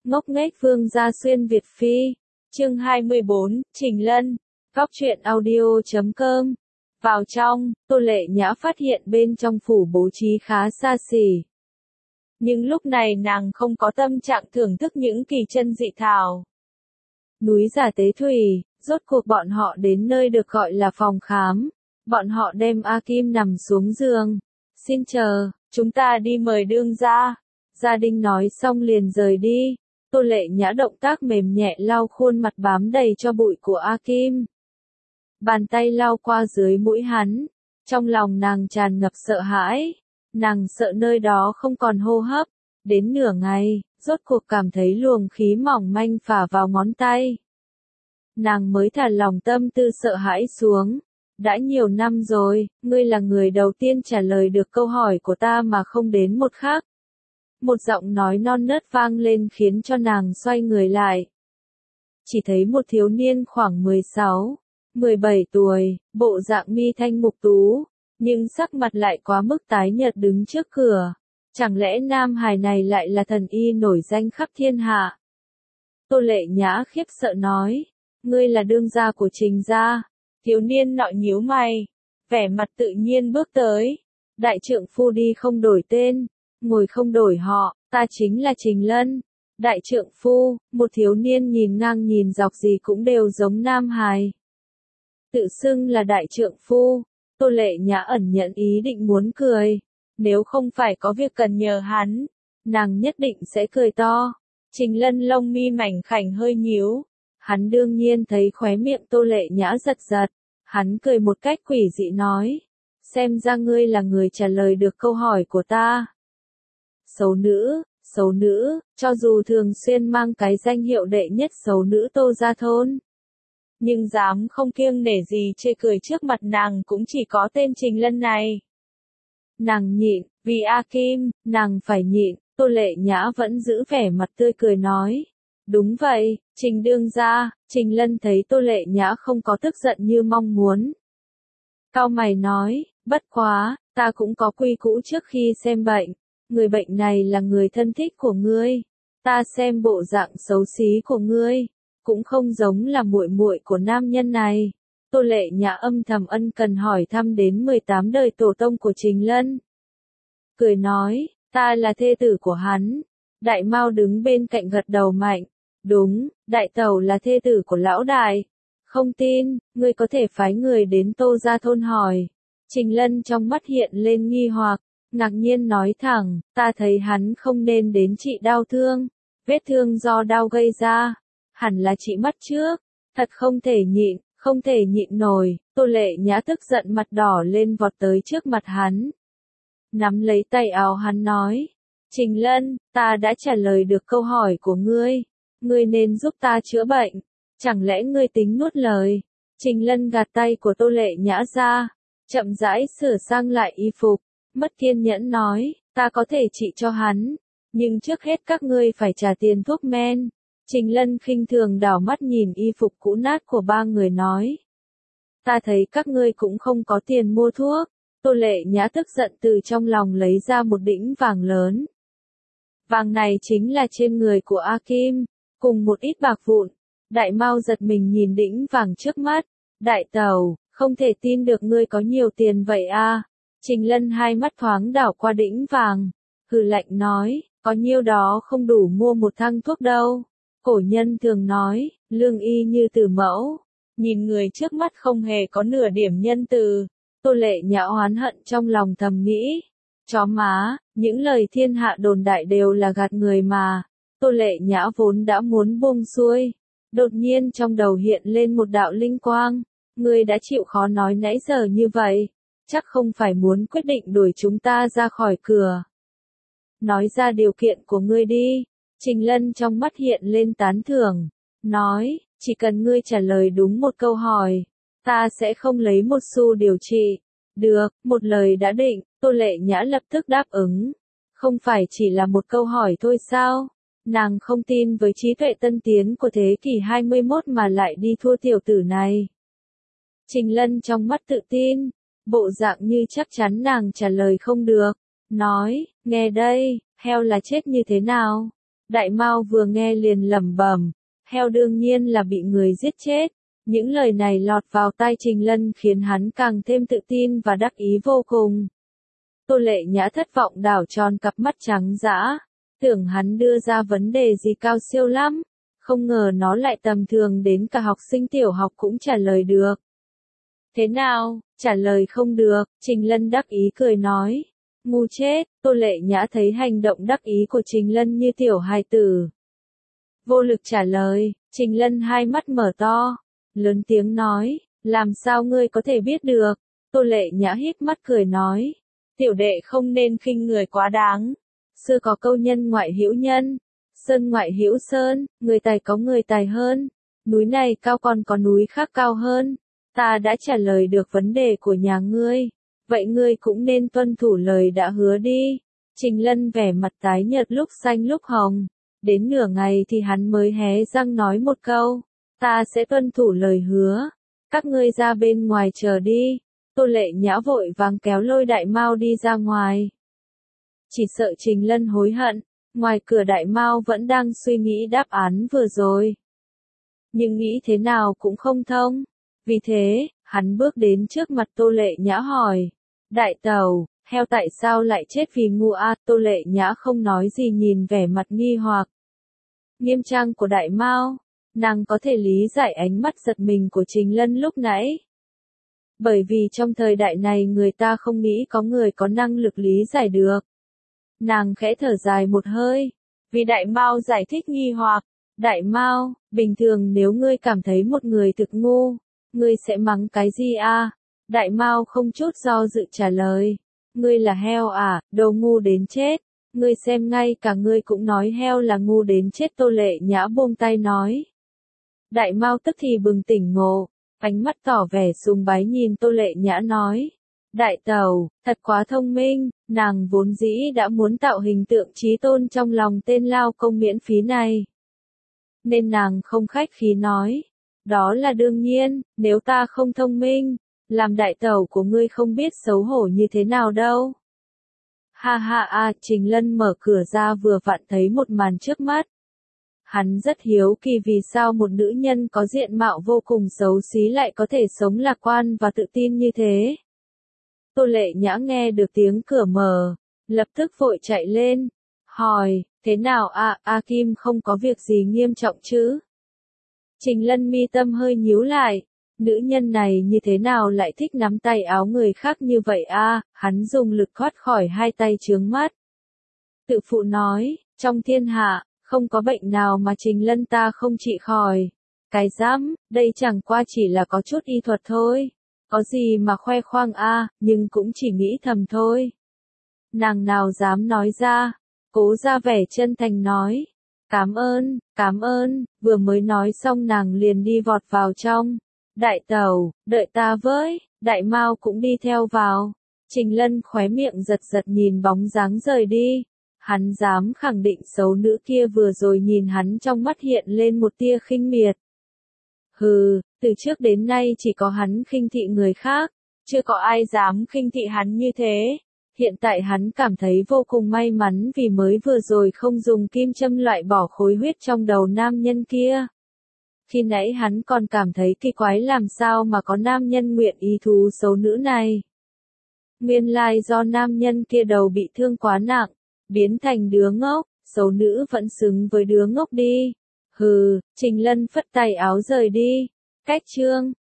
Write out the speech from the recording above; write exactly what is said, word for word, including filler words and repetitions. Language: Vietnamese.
Ngốc nghếch Vương gia xuyên Việt Phi. Chương hai mươi bốn, Trình Lân. Góc truyện audio chấm com. Vào trong, Tô Lệ Nhã phát hiện bên trong phủ bố trí khá xa xỉ. Nhưng lúc này nàng không có tâm trạng thưởng thức những kỳ chân dị thảo. Núi giả tế thủy, rốt cuộc bọn họ đến nơi được gọi là phòng khám. Bọn họ đem A Kim nằm xuống giường. Xin chờ, chúng ta đi mời đương gia. Gia đình nói xong liền rời đi. Tô Lệ Nhã động tác mềm nhẹ lau khuôn mặt bám đầy cho bụi của A Kim. Bàn tay lau qua dưới mũi hắn. Trong lòng nàng tràn ngập sợ hãi. Nàng sợ nơi đó không còn hô hấp. Đến nửa ngày, rốt cuộc cảm thấy luồng khí mỏng manh phả vào ngón tay. Nàng mới thả lòng tâm tư sợ hãi xuống. Đã nhiều năm rồi, ngươi là người đầu tiên trả lời được câu hỏi của ta mà không đến một khác. Một giọng nói non nớt vang lên khiến cho nàng xoay người lại. Chỉ thấy một thiếu niên khoảng mười sáu, mười bảy tuổi, bộ dạng mi thanh mục tú, nhưng sắc mặt lại quá mức tái nhợt đứng trước cửa. Chẳng lẽ nam hài này lại là thần y nổi danh khắp thiên hạ? Tô Lệ Nhã khiếp sợ nói, ngươi là đương gia của Trình gia. Thiếu niên nọ nhíu mày, vẻ mặt tự nhiên bước tới. Đại trượng phu đi không đổi tên, ngồi không đổi họ, ta chính là Trình Lân. Đại trượng phu, một thiếu niên nhìn ngang nhìn dọc gì cũng đều giống nam hài. Tự xưng là đại trượng phu, Tô Lệ Nhã ẩn nhận ý định muốn cười. Nếu không phải có việc cần nhờ hắn, nàng nhất định sẽ cười to. Trình Lân lông mi mảnh khảnh hơi nhíu. Hắn đương nhiên thấy khóe miệng Tô Lệ Nhã giật giật. Hắn cười một cách quỷ dị nói. Xem ra ngươi là người trả lời được câu hỏi của ta. Xấu nữ, xấu nữ, cho dù thường xuyên mang cái danh hiệu đệ nhất xấu nữ Tô gia thôn. Nhưng dám không kiêng nể gì chê cười trước mặt nàng cũng chỉ có tên Trình Lân này. Nàng nhịn, vì A Kim, nàng phải nhịn. Tô Lệ Nhã vẫn giữ vẻ mặt tươi cười nói. Đúng vậy, Trình đương gia. Trình Lân thấy Tô Lệ Nhã không có tức giận như mong muốn. Cau mày nói, bất quá, ta cũng có quy củ trước khi xem bệnh. Người bệnh này là người thân thích của ngươi. Ta xem bộ dạng xấu xí của ngươi, cũng không giống là muội muội của nam nhân này. Tô Lệ Nhã âm thầm ân cần hỏi thăm đến mười tám đời tổ tông của Trình Lân. Cười nói, ta là thê tử của hắn. Đại Mao đứng bên cạnh gật đầu mạnh. Đúng, đại tẩu là thê tử của lão đại. Không tin, ngươi có thể phái người đến Tô gia thôn hỏi. Trình Lân trong mắt hiện lên nghi hoặc, ngạc nhiên nói thẳng, ta thấy hắn không nên đến trị đau thương. Vết thương do đau gây ra, hẳn là trị mắt trước. Thật không thể nhịn, không thể nhịn nổi. Tô Lệ Nhã tức giận mặt đỏ lên vọt tới trước mặt hắn. Nắm lấy tay áo hắn nói, Trình Lân, ta đã trả lời được câu hỏi của ngươi. Ngươi nên giúp ta chữa bệnh. Chẳng lẽ ngươi tính nuốt lời? Trình Lân gạt tay của Tô Lệ Nhã ra, chậm rãi sửa sang lại y phục, mất kiên nhẫn nói, ta có thể trị cho hắn, nhưng trước hết các ngươi phải trả tiền thuốc men. Trình Lân khinh thường đảo mắt nhìn y phục cũ nát của ba người nói, ta thấy các ngươi cũng không có tiền mua thuốc. Tô Lệ Nhã tức giận từ trong lòng lấy ra một đĩnh vàng lớn. Vàng này chính là trên người của A Kim, cùng một ít bạc vụn. Đại Mao giật mình nhìn đĩnh vàng trước mắt. Đại tẩu, không thể tin được ngươi có nhiều tiền vậy a. Trình Lân hai mắt thoáng đảo qua đĩnh vàng, hừ lạnh nói, có nhiêu đó không đủ mua một thang thuốc đâu. Cổ nhân thường nói, lương y như tử mẫu. Nhìn người trước mắt không hề có nửa điểm nhân từ. Tô Lệ Nhã oán hận trong lòng thầm nghĩ. Chó má, những lời thiên hạ đồn đại đều là gạt người mà. Tô Lệ Nhã vốn đã muốn buông xuôi. Đột nhiên trong đầu hiện lên một đạo linh quang. Ngươi đã chịu khó nói nãy giờ như vậy. Chắc không phải muốn quyết định đuổi chúng ta ra khỏi cửa. Nói ra điều kiện của ngươi đi. Trình Lân trong mắt hiện lên tán thưởng. Nói, chỉ cần ngươi trả lời đúng một câu hỏi, ta sẽ không lấy một xu điều trị. Được, một lời đã định. Tô Lệ Nhã lập tức đáp ứng. Không phải chỉ là một câu hỏi thôi sao? Nàng không tin với trí tuệ tân tiến của thế kỷ hai mươi mốt mà lại đi thua tiểu tử này. Trình Lân trong mắt tự tin, bộ dạng như chắc chắn nàng trả lời không được. Nói, nghe đây, heo là chết như thế nào? Đại Mao vừa nghe liền lẩm bẩm, heo đương nhiên là bị người giết chết. Những lời này lọt vào tai Trình Lân khiến hắn càng thêm tự tin và đắc ý vô cùng. Tô Lệ Nhã thất vọng đảo tròn cặp mắt trắng dã, tưởng hắn đưa ra vấn đề gì cao siêu lắm, không ngờ nó lại tầm thường đến cả học sinh tiểu học cũng trả lời được. Thế nào, trả lời không được, Trình Lân đắc ý cười nói. Ngu chết, Tô Lệ Nhã thấy hành động đắc ý của Trình Lân như tiểu hài tử. Vô lực trả lời, Trình Lân hai mắt mở to, lớn tiếng nói, làm sao ngươi có thể biết được? Tô Lệ Nhã híp mắt cười nói, tiểu đệ không nên khinh người quá đáng. Xưa có câu nhân ngoại hữu nhân, sơn ngoại hữu sơn, người tài có người tài hơn, núi này cao còn có núi khác cao hơn. Ta đã trả lời được vấn đề của nhà ngươi, vậy ngươi cũng nên tuân thủ lời đã hứa đi. Trình Lân vẻ mặt tái nhợt lúc xanh lúc hồng, đến nửa ngày thì hắn mới hé răng nói một câu, ta sẽ tuân thủ lời hứa, các ngươi ra bên ngoài chờ đi. Tô Lệ Nhã vội vàng kéo lôi Đại Mao đi ra ngoài. Chỉ sợ Trình Lân hối hận, ngoài cửa Đại Mao vẫn đang suy nghĩ đáp án vừa rồi. Nhưng nghĩ thế nào cũng không thông. Vì thế, hắn bước đến trước mặt Tô Lệ Nhã hỏi, đại tẩu, heo tại sao lại chết vì ngu a? Tô Lệ Nhã không nói gì nhìn vẻ mặt nghi hoặc, nghiêm trang của Đại Mao, nàng có thể lý giải ánh mắt giật mình của Trình Lân lúc nãy. Bởi vì trong thời đại này người ta không nghĩ có người có năng lực lý giải được. Nàng khẽ thở dài một hơi, vì Đại Mao giải thích nghi hoặc, Đại Mao, bình thường nếu ngươi cảm thấy một người thực ngu, ngươi sẽ mắng cái gì a? Đại Mao không chút do dự trả lời, ngươi là heo à, đồ ngu đến chết, ngươi xem ngay cả ngươi cũng nói heo là ngu đến chết. Tô Lệ Nhã buông tay nói. Đại Mao tức thì bừng tỉnh ngộ, ánh mắt tỏ vẻ sùng bái nhìn Tô Lệ Nhã nói, đại tẩu, thật quá thông minh, nàng vốn dĩ đã muốn tạo hình tượng chí tôn trong lòng tên lao công miễn phí này. Nên nàng không khách khí nói, đó là đương nhiên, nếu ta không thông minh, làm đại tẩu của ngươi không biết xấu hổ như thế nào đâu. Ha ha a, Trình Lân mở cửa ra vừa vặn thấy một màn trước mắt. Hắn rất hiếu kỳ vì sao một nữ nhân có diện mạo vô cùng xấu xí lại có thể sống lạc quan và tự tin như thế. Tô Lệ Nhã nghe được tiếng cửa mở, lập tức vội chạy lên, hỏi, thế nào a, A Kim không có việc gì nghiêm trọng chứ? Trình Lân mi tâm hơi nhíu lại, nữ nhân này như thế nào lại thích nắm tay áo người khác như vậy a? Hắn dùng lực thoát khỏi hai tay chướng mắt. Tự phụ nói, trong thiên hạ, không có bệnh nào mà Trình Lân ta không trị khỏi. Cái dám, đây chẳng qua chỉ là có chút y thuật thôi. Có gì mà khoe khoang a, nhưng cũng chỉ nghĩ thầm thôi. Nàng nào dám nói ra, cố ra vẻ chân thành nói. Cảm ơn, cảm ơn, vừa mới nói xong nàng liền đi vọt vào trong. Đại tẩu, đợi ta với, Đại Mao cũng đi theo vào. Trình Lân khóe miệng giật giật nhìn bóng dáng rời đi. Hắn dám khẳng định xấu nữ kia vừa rồi nhìn hắn trong mắt hiện lên một tia khinh miệt. Hừ, từ trước đến nay chỉ có hắn khinh thị người khác, chưa có ai dám khinh thị hắn như thế. Hiện tại hắn cảm thấy vô cùng may mắn vì mới vừa rồi không dùng kim châm loại bỏ khối huyết trong đầu nam nhân kia. Khi nãy hắn còn cảm thấy kỳ quái làm sao mà có nam nhân nguyện ý thú xấu nữ này. Nguyên lai do nam nhân kia đầu bị thương quá nặng, biến thành đứa ngốc, xấu nữ vẫn xứng với đứa ngốc đi. Hừ, Trình Lân phất tay áo rời đi. Cách chương